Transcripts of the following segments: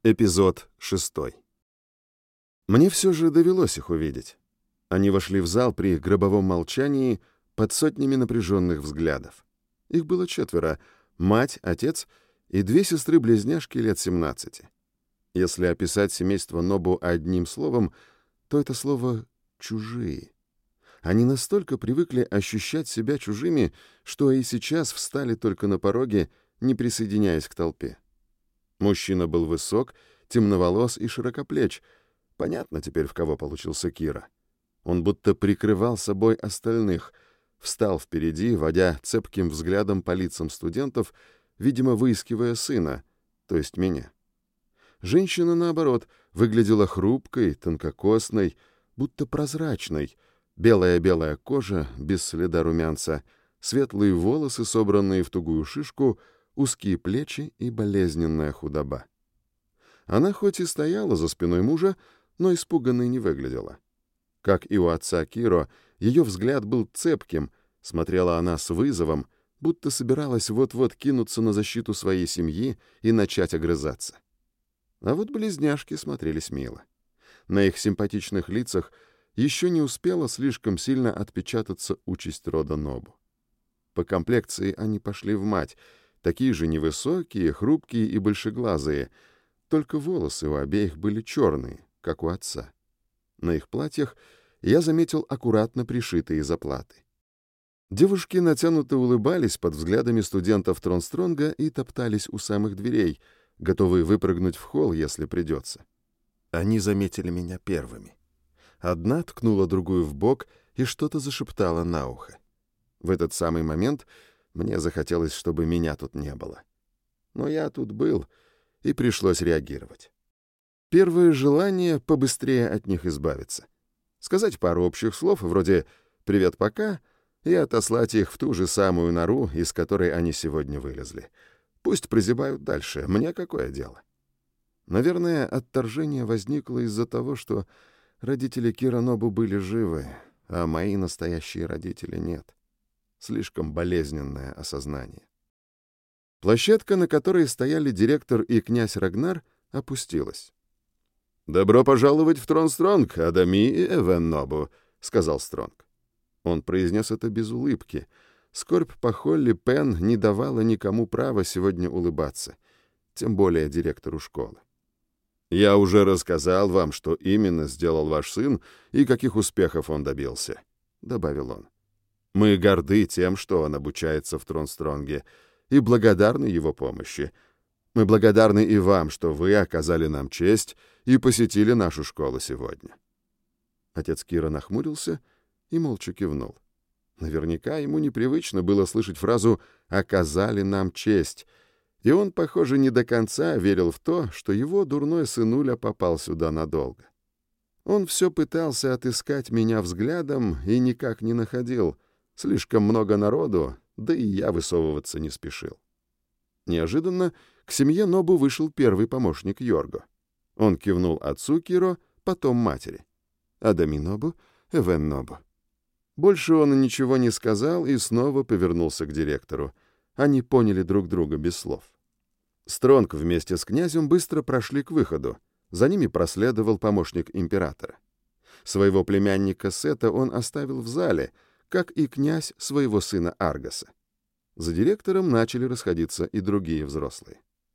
Эпизод 6. Мне все же довелось их увидеть. Они вошли в зал при гробовом молчании под сотнями напряженных взглядов. Их было 4: мать, отец и 2 сестры-близняшки лет 17. Если описать семейство Нобу одним словом, то это слово «чужие». Они настолько привыкли ощущать себя чужими, что и сейчас встали только на пороге, не присоединяясь к толпе. Мужчина был высок, темноволос и широкоплеч. Понятно теперь, в кого получился Кира. Он будто прикрывал собой остальных, встал впереди, водя цепким взглядом по лицам студентов, видимо, выискивая сына, то есть меня. Женщина, наоборот, выглядела хрупкой, тонкокосной, будто прозрачной. Белая-белая кожа, без следа румянца, светлые волосы, собранные в тугую шишку, узкие плечи и болезненная худоба. Она хоть и стояла за спиной мужа, но испуганной не выглядела. Как и у отца Киро, ее взгляд был цепким, смотрела она с вызовом, будто собиралась вот-вот кинуться на защиту своей семьи и начать огрызаться. А вот близняшки смотрелись мило. На их симпатичных лицах еще не успела слишком сильно отпечататься участь рода Нобу. По комплекции они пошли в мать, такие же невысокие, хрупкие и большеглазые, только волосы у обеих были черные, как у отца. На их платьях я заметил аккуратно пришитые заплаты. Девушки натянуто улыбались под взглядами студентов Тронстронга и топтались у самых дверей, готовые выпрыгнуть в холл, если придется. Они заметили меня первыми. Одна ткнула другую в бок и что-то зашептала на ухо. В этот самый момент мне захотелось, чтобы меня тут не было. Но я тут был, и пришлось реагировать. Первое желание — побыстрее от них избавиться. Сказать пару общих слов, вроде «привет, пока», и отослать их в ту же самую нору, из которой они сегодня вылезли. Пусть прозябают дальше, мне какое дело? Наверное, отторжение возникло из-за того, что родители Кира Нобу были живы, а мои настоящие родители нет. Слишком болезненное осознание. Площадка, на которой стояли директор и князь Рагнар, опустилась. «Добро пожаловать в Тронстронг, Адами и Эвен Нобу», — сказал Стронг. Он произнес это без улыбки. Скорбь по Холли Пен не давала никому права сегодня улыбаться, тем более директору школы. «Я уже рассказал вам, что именно сделал ваш сын и каких успехов он добился», — добавил он. «Мы горды тем, что он обучается в Тронстронге, и благодарны его помощи. Мы благодарны и вам, что вы оказали нам честь и посетили нашу школу сегодня». Отец Кира нахмурился и молча кивнул. Наверняка ему непривычно было слышать фразу «оказали нам честь», и он, похоже, не до конца верил в то, что его дурной сынуля попал сюда надолго. Он все пытался отыскать меня взглядом и никак не находил. Слишком много народу, да и я высовываться не спешил. Неожиданно к семье Нобу вышел первый помощник Йорго. Он кивнул отцу Киро, потом матери. «Адами Нобу, Эвен Нобу». Больше он ничего не сказал и снова повернулся к директору. Они поняли друг друга без слов. Стронг вместе с князем быстро прошли к выходу. За ними проследовал помощник императора. Своего племянника Сета он оставил в зале, как и князь своего сына Аргаса. За директором начали расходиться и другие взрослые.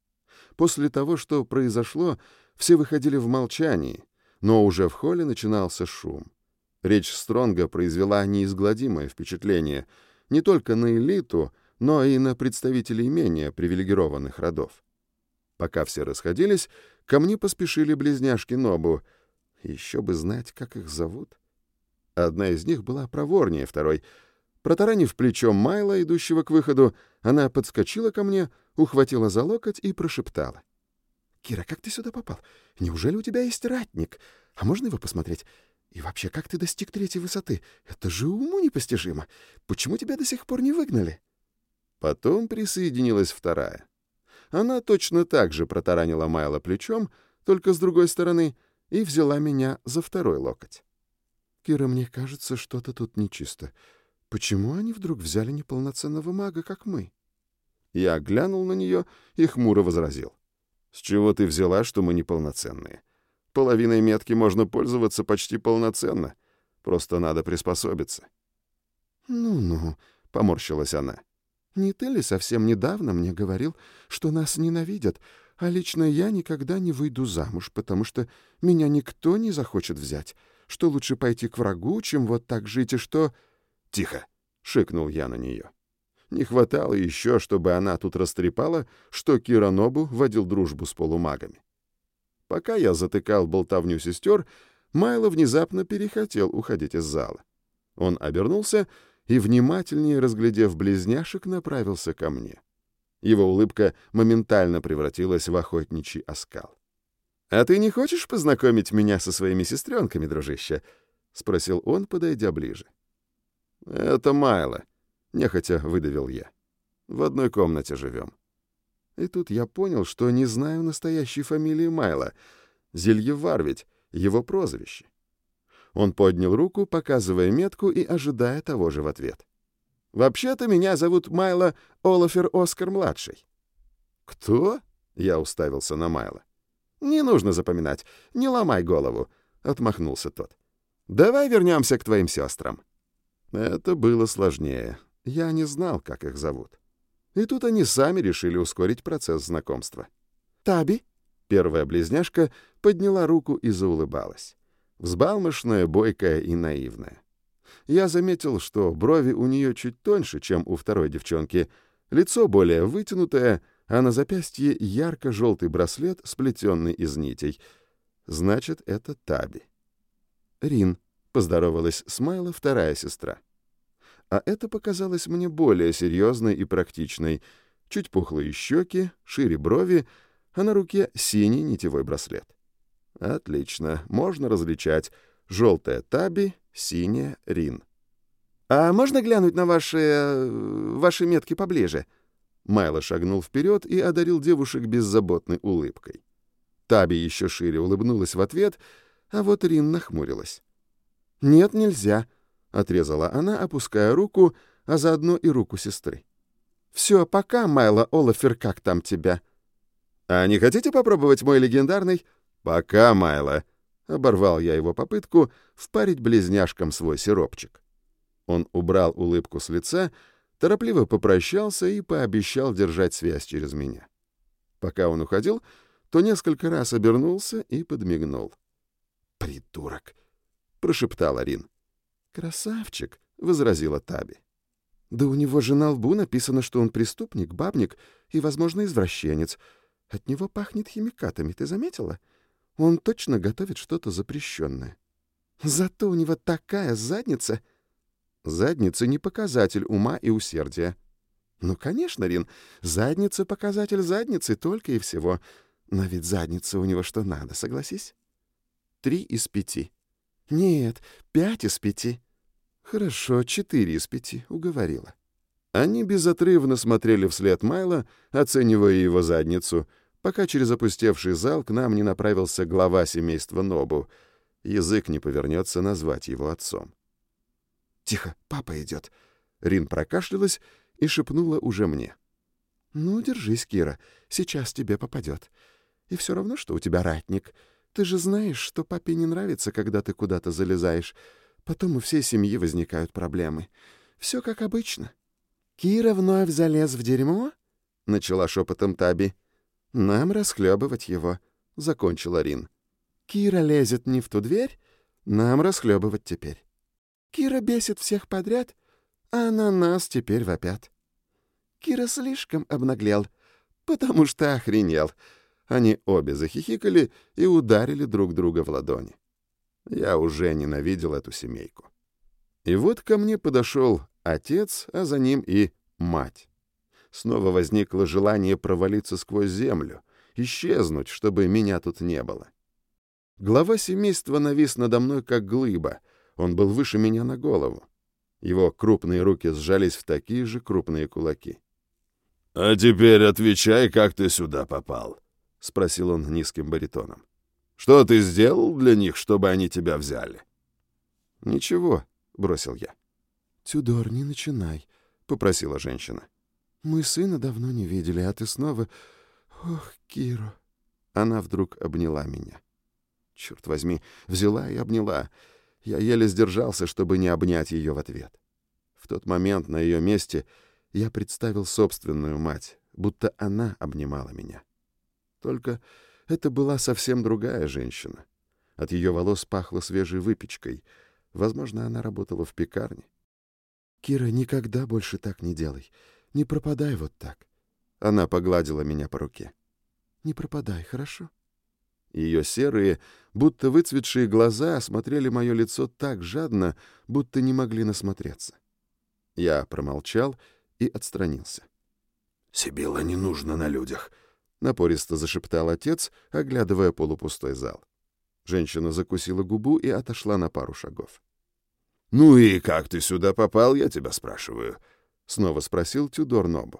После того, что произошло, все выходили в молчании, но уже в холле начинался шум. Речь Стронга произвела неизгладимое впечатление не только на элиту, но и на представителей менее привилегированных родов. Пока все расходились, ко мне поспешили близняшки Нобу. Еще бы знать, как их зовут. Одна из них была проворнее второй. Протаранив плечом Майла, идущего к выходу, она подскочила ко мне, ухватила за локоть и прошептала. «Кира, как ты сюда попал? Неужели у тебя есть ратник? А можно его посмотреть? И вообще, как ты достиг 3-й высоты? Это же уму непостижимо. Почему тебя до сих пор не выгнали?» Потом присоединилась вторая. Она точно так же протаранила Майла плечом, только с другой стороны, и взяла меня за второй локоть. «Кира, мне кажется, что-то тут нечисто. Почему они вдруг взяли неполноценного мага, как мы?» Я глянул на нее и хмуро возразил. С чего ты взяла, что мы неполноценные? Половиной метки можно пользоваться почти полноценно. Просто надо приспособиться». «Ну-ну», — поморщилась она. «Не ты ли совсем недавно мне говорил, что нас ненавидят, а лично я никогда не выйду замуж, потому что меня никто не захочет взять, что лучше пойти к врагу, чем вот так жить, и что...» «Тихо!» — шикнул я на нее. Не хватало еще, чтобы она тут растрепала, что Киранобу водил дружбу с полумагами. Пока я затыкал болтовню сестер, Майло внезапно перехотел уходить из зала. Он обернулся и, внимательнее разглядев близняшек, направился ко мне. Его улыбка моментально превратилась в охотничий оскал. «А ты не хочешь познакомить меня со своими сестренками, дружище?» — спросил он, подойдя ближе. «Это Майло», — нехотя выдавил я. «В одной комнате живем». И тут я понял, что не знаю настоящей фамилии Майло. Зельевар ведь его прозвище. Он поднял руку, показывая метку и ожидая того же в ответ. «Вообще-то меня зовут Майло Олафер Оскар-младший». «Кто?» — я уставился на Майло. «Не нужно запоминать, не ломай голову», — отмахнулся тот. «Давай вернемся к твоим сестрам». Это было сложнее. Я не знал, как их зовут. И тут они сами решили ускорить процесс знакомства. «Таби?» — первая близняшка подняла руку и заулыбалась. Взбалмошная, бойкая и наивная. Я заметил, что брови у нее чуть тоньше, чем у второй девчонки, лицо более вытянутое, а на запястье ярко-желтый браслет, сплетенный из нитей. Значит, это Таби. «Рин», — поздоровалась с Майло вторая сестра. А это показалось мне более серьезной и практичной. Чуть пухлые щеки, шире брови, а на руке синий нитевой браслет. Отлично, можно различать. Желтая Таби, синяя Рин. «А можно глянуть на ваши метки поближе?» Майло шагнул вперед и одарил девушек беззаботной улыбкой. Таби еще шире улыбнулась в ответ, а вот Рин нахмурилась. «Нет, нельзя», — отрезала она, опуская руку, а заодно и руку сестры. «Все, пока, Майло Олафер, как там тебя?» «А не хотите попробовать мой легендарный?» «Пока, Майло», — оборвал я его попытку впарить близняшкам свой сиропчик. Он убрал улыбку с лица, торопливо попрощался и пообещал держать связь через меня. Пока он уходил, то несколько раз обернулся и подмигнул. «Придурок!» — прошептала Рин. «Красавчик!» — возразила Таби. «Да у него же на лбу написано, что он преступник, бабник и, возможно, извращенец. От него пахнет химикатами, ты заметила? Он точно готовит что-то запрещенное. Зато у него такая задница!» «Задница не показатель ума и усердия». «Ну, конечно, Рин, задница — показатель задницы только и всего. Но ведь задница у него что надо, согласись?» 3 из 5. «Нет, 5 из 5. «Хорошо, 4 из 5, уговорила». Они безотрывно смотрели вслед Майло, оценивая его задницу, пока через опустевший зал к нам не направился глава семейства Нобу. Язык не повернется назвать его отцом. «Тихо, папа идет». Рин прокашлялась и шепнула уже мне. «Ну, держись, Кира, сейчас тебе попадет. И все равно, что у тебя ратник. Ты же знаешь, что папе не нравится, когда ты куда-то залезаешь. Потом у всей семьи возникают проблемы. Все как обычно». «Кира вновь залез в дерьмо?» — начала шепотом Таби. «Нам расхлебывать его», — закончила Рин. «Кира лезет не в ту дверь, нам расхлебывать теперь. Кира бесит всех подряд, а на нас теперь вопят. Кира слишком обнаглел, потому что охренел». Они обе захихикали и ударили друг друга в ладони. Я уже ненавидел эту семейку. И вот ко мне подошел отец, а за ним и мать. Снова возникло желание провалиться сквозь землю, исчезнуть, чтобы меня тут не было. Глава семейства навис надо мной, как глыба. Он был выше меня на голову. Его крупные руки сжались в такие же крупные кулаки. «А теперь отвечай, как ты сюда попал?» — спросил он низким баритоном. «Что ты сделал для них, чтобы они тебя взяли?» «Ничего», — бросил я. «Тюдор, не начинай», — попросила женщина. «Мы сына давно не видели, а ты снова... Ох, Киро». Она вдруг обняла меня. Черт возьми, взяла и обняла. Я еле сдержался, чтобы не обнять ее в ответ. В тот момент на ее месте я представил собственную мать, будто она обнимала меня. Только это была совсем другая женщина. От ее волос пахло свежей выпечкой. Возможно, она работала в пекарне. «Кира, никогда больше так не делай. Не пропадай вот так». Она погладила меня по руке. «Не пропадай, хорошо?» Ее серые, будто выцветшие глаза осмотрели мое лицо так жадно, будто не могли насмотреться. Я промолчал и отстранился. «Сибилла не нужно на людях», — напористо зашептал отец, оглядывая полупустой зал. Женщина закусила губу и отошла на пару шагов. «Ну и как ты сюда попал, я тебя спрашиваю?» — снова спросил Тюдор Нобу.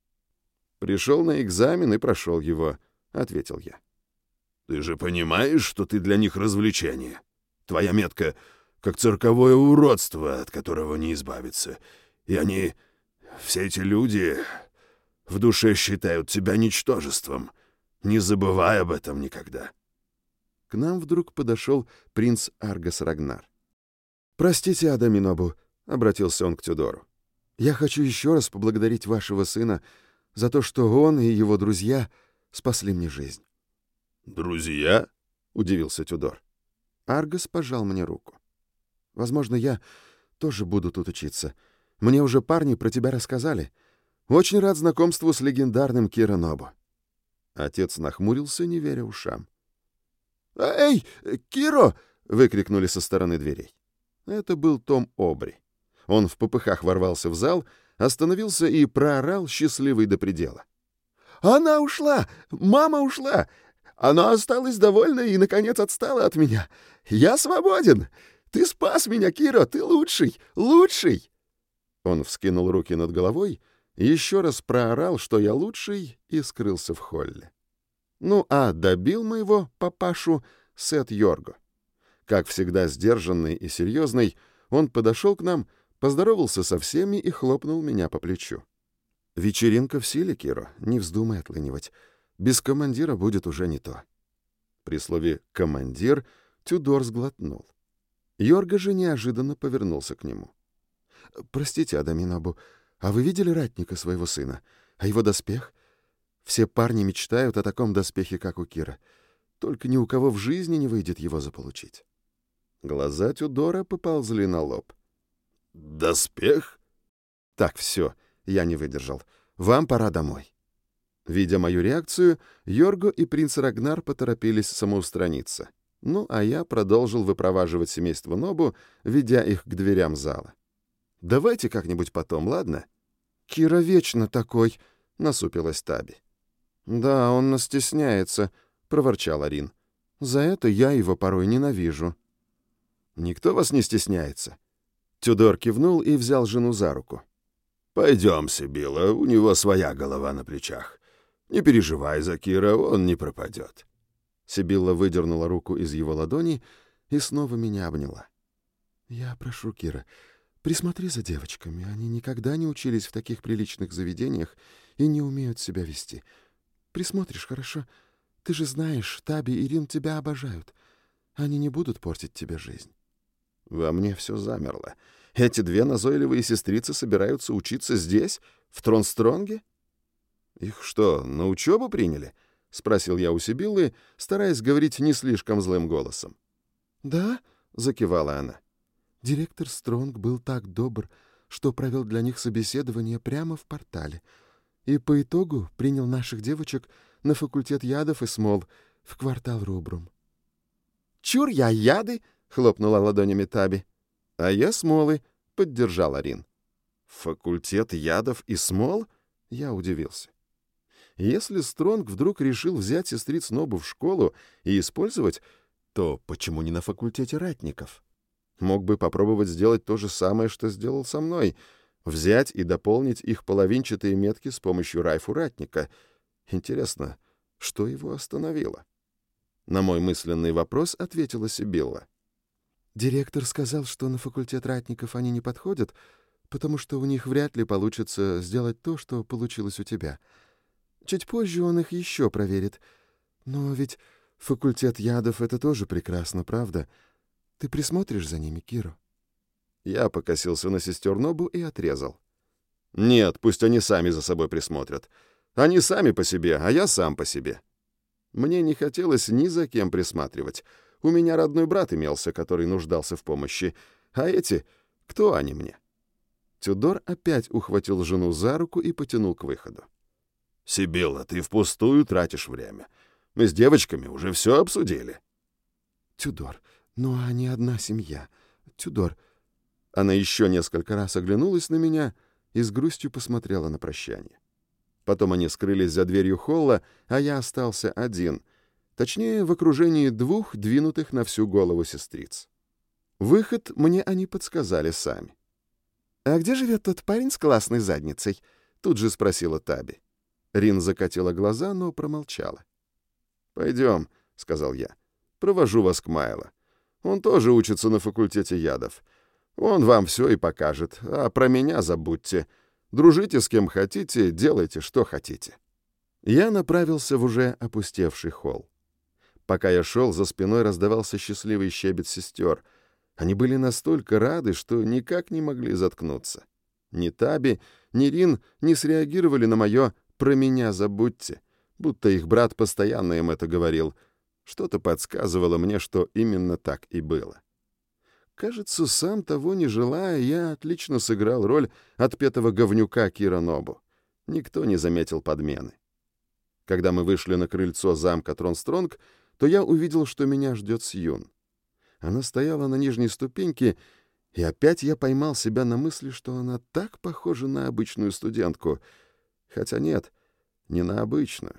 «Пришел на экзамен и прошел его», — ответил я. «Ты же понимаешь, что ты для них развлечение? Твоя метка — как цирковое уродство, от которого не избавиться. И они, все эти люди, в душе считают тебя ничтожеством. Не забывай об этом никогда». К нам вдруг подошел принц Аргас Рагнар. «Простите, Адаминобу», — обратился он к Тюдору. «Я хочу еще раз поблагодарить вашего сына за то, что он и его друзья спасли мне жизнь». «Друзья?» — удивился Тюдор. Аргас пожал мне руку. «Возможно, я тоже буду тут учиться. Мне уже парни про тебя рассказали. Очень рад знакомству с легендарным Кира Нобу». Отец нахмурился, не веря ушам. «Эй, Киро!» — выкрикнули со стороны дверей. Это был Том Обри. Он в попыхах ворвался в зал, остановился и проорал, счастливый до предела. «Она ушла! Мама ушла! Она осталась довольна и, наконец, отстала от меня. Я свободен! Ты спас меня, Киро! Ты лучший! Лучший!» Он вскинул руки над головой, еще раз проорал, что я лучший, и скрылся в холле. Ну, а добил моего папашу Сет Йорго. Как всегда сдержанный и серьезный, он подошел к нам, поздоровался со всеми и хлопнул меня по плечу. «Вечеринка в силе, Киро, не вздумай отлынивать. Без командира будет уже не то». При слове «командир» Тюдор сглотнул. Йорго же неожиданно повернулся к нему. «Простите, Адаминобу, а вы видели ратника своего сына? А его доспех? Все парни мечтают о таком доспехе, как у Кира. Только ни у кого в жизни не выйдет его заполучить». Глаза Тюдора поползли на лоб. «Доспех?» «Так, все, я не выдержал. Вам пора домой». Видя мою реакцию, Йорго и принц Рагнар поторопились самоустраниться. Ну, а я продолжил выпроваживать семейство Нобу, ведя их к дверям зала. «Давайте как-нибудь потом, ладно?» «Кира вечно такой», — насупилась Таби. «Да, он нас стесняется», — проворчал Арин. «За это я его порой ненавижу». «Никто вас не стесняется?» Тюдор кивнул и взял жену за руку. «Пойдем, Сибилла, у него своя голова на плечах. Не переживай за Кира, он не пропадет». Сибилла выдернула руку из его ладони и снова меня обняла. «Я прошу, Кира, присмотри за девочками. Они никогда не учились в таких приличных заведениях и не умеют себя вести. Присмотришь, хорошо? Ты же знаешь, Таби и Рин тебя обожают. Они не будут портить тебе жизнь». Во мне все замерло. Эти две назойливые сестрицы собираются учиться здесь, в Тронстронге? Их что, на учебу приняли? — спросил я у Сибиллы, стараясь говорить не слишком злым голосом. «Да?» — закивала она. «Директор Стронг был так добр, что провел для них собеседование прямо в портале. И по итогу принял наших девочек на факультет ядов и смол в квартал Рубрум». «Чур я яды!» — хлопнула ладонями Таби. «А я смолы», — поддержал Арин. «Факультет ядов и смол?» — я удивился. Если Стронг вдруг решил взять сестриц Нобу в школу и использовать, то почему не на факультете ратников? Мог бы попробовать сделать то же самое, что сделал со мной, взять и дополнить их половинчатые метки с помощью райфу ратника. Интересно, что его остановило? На мой мысленный вопрос ответила Сибилла. «Директор сказал, что на факультет ратников они не подходят, потому что у них вряд ли получится сделать то, что получилось у тебя. Чуть позже он их еще проверит. Но ведь факультет ядов — это тоже прекрасно, правда? Ты присмотришь за ними, Киро?» Я покосился на сестер Нобу и отрезал. «Нет, пусть они сами за собой присмотрят. Они сами по себе, а я сам по себе». Мне не хотелось ни за кем присматривать. У меня родной брат имелся, который нуждался в помощи. А эти, кто они мне? Тюдор опять ухватил жену за руку и потянул к выходу. «Сибилла, ты впустую тратишь время. Мы с девочками уже все обсудили». «Тюдор, ну они одна семья. Тюдор...» Она еще несколько раз оглянулась на меня и с грустью посмотрела на прощание. Потом они скрылись за дверью холла, а я остался один, точнее, в окружении двух двинутых на всю голову сестриц. Выход мне они подсказали сами. «А где живет тот парень с классной задницей?» — тут же спросила Таби. Рин закатила глаза, но промолчала. «Пойдем», — сказал я. «Провожу вас к Майло. Он тоже учится на факультете ядов. Он вам все и покажет, а про меня забудьте. Дружите с кем хотите, делайте, что хотите». Я направился в уже опустевший холл. Пока я шел, за спиной раздавался счастливый щебет сестер. Они были настолько рады, что никак не могли заткнуться. Ни Таби, ни Рин не среагировали на мое «про меня забудьте», будто их брат постоянно им это говорил. Что-то подсказывало мне, что именно так и было. Кажется, сам того не желая, я отлично сыграл роль отпетого говнюка Кира Нобу. Никто не заметил подмены. Когда мы вышли на крыльцо замка Тронстронг, то я увидел, что меня ждет Сьюн. Она стояла на нижней ступеньке, и опять я поймал себя на мысли, что она так похожа на обычную студентку. Хотя нет, не на обычную.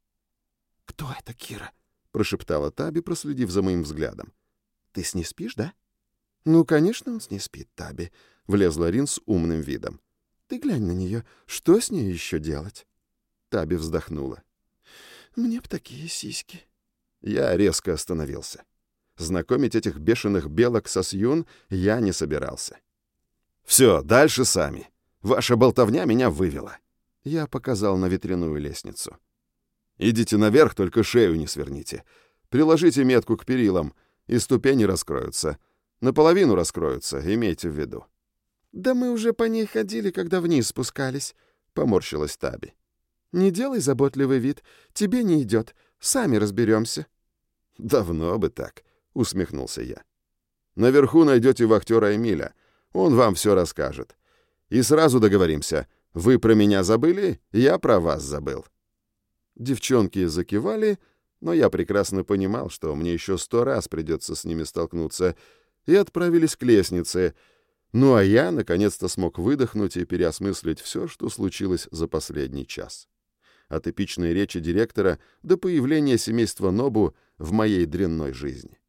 «Кто это, Кира?» — прошептала Таби, проследив за моим взглядом. «Ты с ней спишь, да?» «Ну, конечно, он с ней спит, Таби», — влезла Рин с умным видом. «Ты глянь на нее. Что с ней еще делать?» Таби вздохнула. «Мне б такие сиськи». Я резко остановился. Знакомить этих бешеных белок со Сьюн я не собирался. «Все, дальше сами. Ваша болтовня меня вывела». Я показал на ветряную лестницу. «Идите наверх, только шею не сверните. Приложите метку к перилам, и ступени раскроются. Наполовину раскроются, имейте в виду». «Да мы уже по ней ходили, когда вниз спускались», — поморщилась Таби. «Не делай заботливый вид. Тебе не идет. Сами разберемся». «Давно бы так», — усмехнулся я. «Наверху найдете вахтера Эмиля. Он вам все расскажет. И сразу договоримся. Вы про меня забыли, я про вас забыл». Девчонки закивали, но я прекрасно понимал, что мне еще 100 раз придется с ними столкнуться, и отправились к лестнице. Ну а я наконец-то смог выдохнуть и переосмыслить все, что случилось за последний час. От эпичной речи директора до появления семейства Нобу в моей дрянной жизни.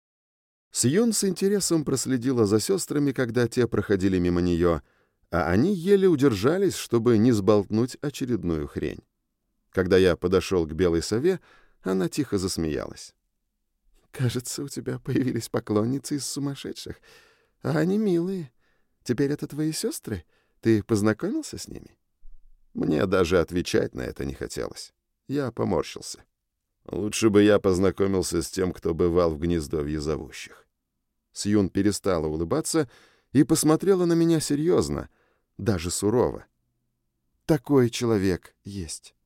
Сьюн с интересом проследила за сестрами, когда те проходили мимо нее, а они еле удержались, чтобы не сболтнуть очередную хрень. Когда я подошел к белой сове, она тихо засмеялась. «Кажется, у тебя появились поклонницы из сумасшедших. А они милые. Теперь это твои сестры? Ты познакомился с ними?» Мне даже отвечать на это не хотелось. Я поморщился. Лучше бы я познакомился с тем, кто бывал в гнездовье зовущих. Сьюн перестала улыбаться и посмотрела на меня серьезно, даже сурово. «Такой человек есть».